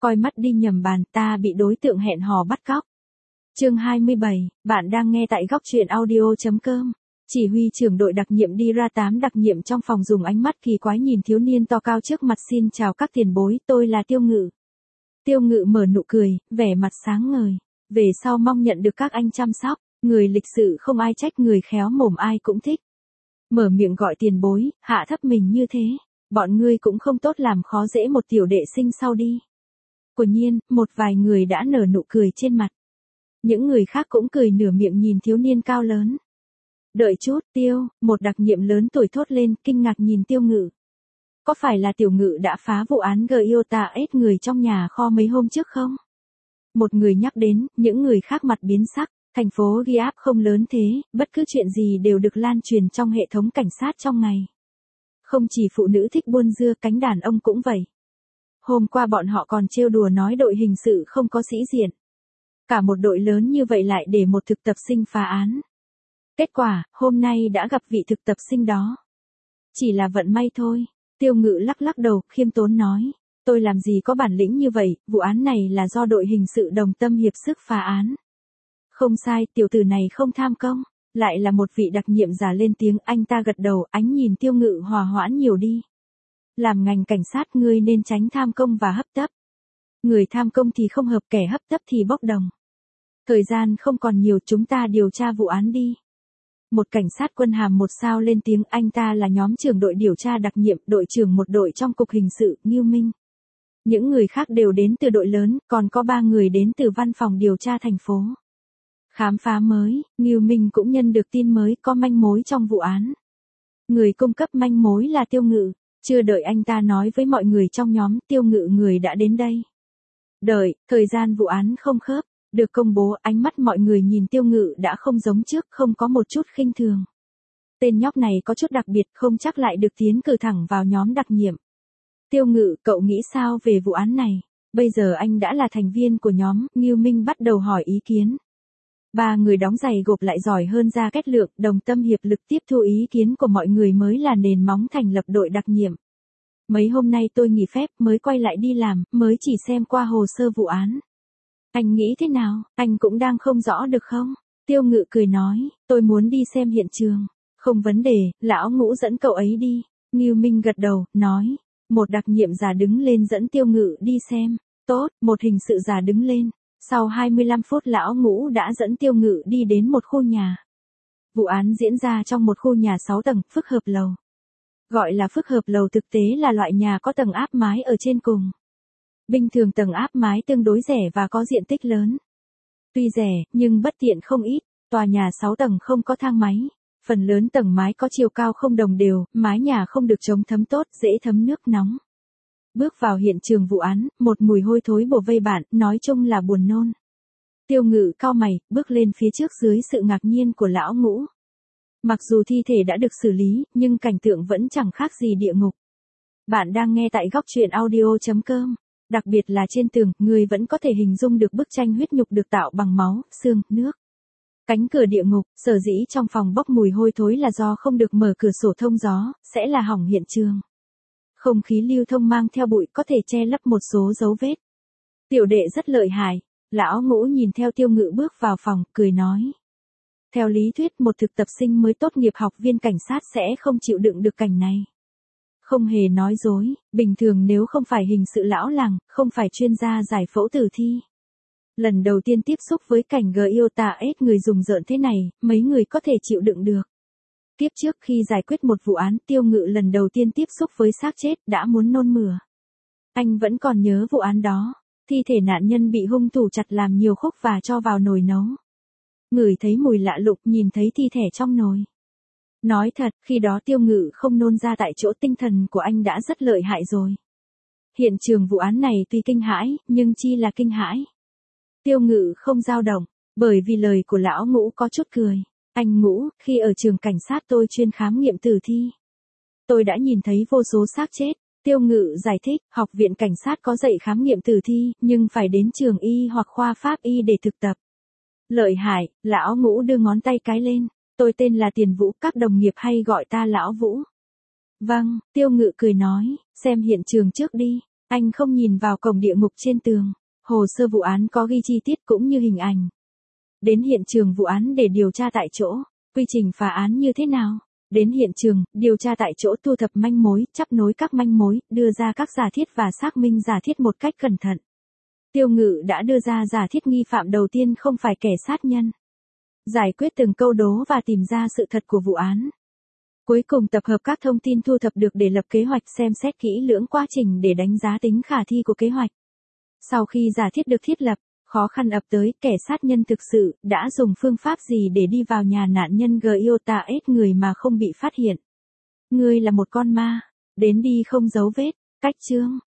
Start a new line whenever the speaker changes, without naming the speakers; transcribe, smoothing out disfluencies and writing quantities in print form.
Coi mắt đi nhầm bàn, ta bị đối tượng hẹn hò bắt cóc. Chương 27, bạn đang nghe tại góc truyện audio.com. Chỉ huy trưởng đội đặc nhiệm đi ra 8 đặc nhiệm trong phòng dùng ánh mắt kỳ quái nhìn thiếu niên to cao trước mặt. Xin chào các tiền bối, tôi là Tiêu Ngự. Tiêu Ngự mở nụ cười, vẻ mặt sáng ngời. Về sau mong nhận được các anh chăm sóc, người lịch sự không ai trách, người khéo mồm ai cũng thích. Mở miệng gọi tiền bối, hạ thấp mình như thế, bọn ngươi cũng không tốt làm khó dễ một tiểu đệ sinh sau đi. Quả nhiên, một vài người đã nở nụ cười trên mặt. Những người khác cũng cười nửa miệng nhìn thiếu niên cao lớn. Đợi chút, Tiêu, một đặc nhiệm lớn tuổi thốt lên, kinh ngạc nhìn Tiêu Ngự. Có phải là Tiểu Ngự đã phá vụ án Giota ết người trong nhà kho mấy hôm trước không? Một người nhắc đến, những người khác mặt biến sắc. Thành phố Giap không lớn thế, bất cứ chuyện gì đều được lan truyền trong hệ thống cảnh sát trong ngày. Không chỉ phụ nữ thích buôn dưa, cánh đàn ông cũng vậy. Hôm qua bọn họ còn trêu đùa nói đội hình sự không có sĩ diện. Cả một đội lớn như vậy lại để một thực tập sinh phá án. Kết quả, hôm nay đã gặp vị thực tập sinh đó. Chỉ là vận may thôi. Tiêu Ngự lắc lắc đầu, khiêm tốn nói. Tôi làm gì có bản lĩnh như vậy, vụ án này là do đội hình sự đồng tâm hiệp sức phá án. Không sai, tiểu tử này không tham công. Lại là một vị đặc nhiệm già lên tiếng, anh ta gật đầu, ánh nhìn Tiêu Ngự hòa hoãn nhiều đi. Làm ngành cảnh sát ngươi nên tránh tham công và hấp tấp. Người tham công thì không hợp, kẻ hấp tấp thì bốc đồng. Thời gian không còn nhiều, chúng ta điều tra vụ án đi. Một cảnh sát quân hàm 1 sao lên tiếng, anh ta là nhóm trưởng đội điều tra đặc nhiệm, đội trưởng một đội trong cục hình sự, Ngưu Minh. Những người khác đều đến từ đội lớn, còn có 3 người đến từ văn phòng điều tra thành phố. Khám phá mới, Ngưu Minh cũng nhận được tin mới, có manh mối trong vụ án. Người cung cấp manh mối là Tiêu Ngự. Chưa đợi anh ta nói với mọi người trong nhóm, Tiêu Ngự người đã đến đây. Đợi, thời gian vụ án không khớp, được công bố, ánh mắt mọi người nhìn Tiêu Ngự đã không giống trước, không có một chút khinh thường. Tên nhóc này có chút đặc biệt, không chắc lại được tiến cử thẳng vào nhóm đặc nhiệm. Tiêu Ngự, cậu nghĩ sao về vụ án này? Bây giờ anh đã là thành viên của nhóm, Ngưu Minh bắt đầu hỏi ý kiến. 3 người đóng giày gộp lại giỏi hơn ra kết lượng, đồng tâm hiệp lực tiếp thu ý kiến của mọi người mới là nền móng thành lập đội đặc nhiệm. Mấy hôm nay tôi nghỉ phép mới quay lại đi làm, mới chỉ xem qua hồ sơ vụ án. Anh nghĩ thế nào, anh cũng đang không rõ được không? Tiêu Ngự cười nói, tôi muốn đi xem hiện trường. Không vấn đề, lão Ngũ dẫn cậu ấy đi. Ngưu Minh gật đầu, nói. Một đặc nhiệm già đứng lên dẫn Tiêu Ngự đi xem. Tốt, một hình sự già đứng lên. Sau 25 phút lão Ngũ đã dẫn Tiêu Ngự đi đến một khu nhà. Vụ án diễn ra trong một khu nhà 6 tầng, phức hợp lầu. Gọi là phức hợp lầu thực tế là loại nhà có tầng áp mái ở trên cùng. Bình thường tầng áp mái tương đối rẻ và có diện tích lớn. Tuy rẻ, nhưng bất tiện không ít, tòa nhà 6 tầng không có thang máy. Phần lớn tầng mái có chiều cao không đồng đều, mái nhà không được chống thấm tốt, dễ thấm nước nóng. Bước vào hiện trường vụ án, một mùi hôi thối bủa vây bạn, nói chung là buồn nôn. Tiêu Ngự cau mày, bước lên phía trước dưới sự ngạc nhiên của lão Ngũ. Mặc dù thi thể đã được xử lý, nhưng cảnh tượng vẫn chẳng khác gì địa ngục. Bạn đang nghe tại góc truyện audio.com. Đặc biệt là trên tường, người vẫn có thể hình dung được bức tranh huyết nhục được tạo bằng máu, xương, nước. Cánh cửa địa ngục, sở dĩ trong phòng bốc mùi hôi thối là do không được mở cửa sổ thông gió, sẽ là hỏng hiện trường. Không khí lưu thông mang theo bụi có thể che lấp một số dấu vết. Tiểu đệ rất lợi hại. Lão Ngũ nhìn theo Tiêu Ngự bước vào phòng, cười nói. Theo lý thuyết một thực tập sinh mới tốt nghiệp học viên cảnh sát sẽ không chịu đựng được cảnh này. Không hề nói dối, bình thường nếu không phải hình sự lão làng, không phải chuyên gia giải phẫu tử thi. Lần đầu tiên tiếp xúc với cảnh Giota ết người rùng rợn thế này, mấy người có thể chịu đựng được. Tiếp trước khi giải quyết một vụ án, Tiêu Ngự lần đầu tiên tiếp xúc với xác chết đã muốn nôn mửa. Anh vẫn còn nhớ vụ án đó, thi thể nạn nhân bị hung thủ chặt làm nhiều khúc và cho vào nồi nấu. Ngửi thấy mùi lạ lùng, nhìn thấy thi thể trong nồi. Nói thật, khi đó Tiêu Ngự không nôn ra tại chỗ, tinh thần của anh đã rất lợi hại rồi. Hiện trường vụ án này tuy kinh hãi, nhưng chi là kinh hãi. Tiêu Ngự không dao động, bởi vì lời của lão Ngũ có chút cười. Anh Ngũ, khi ở trường cảnh sát tôi chuyên khám nghiệm tử thi. Tôi đã nhìn thấy vô số xác chết. Tiêu Ngự giải thích, học viện cảnh sát có dạy khám nghiệm tử thi, nhưng phải đến trường y hoặc khoa pháp y để thực tập. Lợi hại, lão Ngũ đưa ngón tay cái lên. Tôi tên là Tiền Vũ, các đồng nghiệp hay gọi ta lão Vũ. Vâng, Tiêu Ngự cười nói, xem hiện trường trước đi. Anh không nhìn vào cổng địa ngục trên tường. Hồ sơ vụ án có ghi chi tiết cũng như hình ảnh. Đến hiện trường vụ án để điều tra tại chỗ. Quy trình phá án như thế nào? Đến hiện trường, điều tra tại chỗ, thu thập manh mối, chắp nối các manh mối, đưa ra các giả thiết và xác minh giả thiết một cách cẩn thận. Tiêu Ngự đã đưa ra giả thiết nghi phạm đầu tiên không phải kẻ sát nhân. Giải quyết từng câu đố và tìm ra sự thật của vụ án. Cuối cùng tập hợp các thông tin thu thập được để lập kế hoạch, xem xét kỹ lưỡng quá trình để đánh giá tính khả thi của kế hoạch. Sau khi giả thiết được thiết lập, khó khăn ập tới, kẻ sát nhân thực sự đã dùng phương pháp gì để đi vào nhà nạn nhân Giota S người mà không bị phát hiện. Ngươi là một con ma, đến đi không dấu vết. Cách chương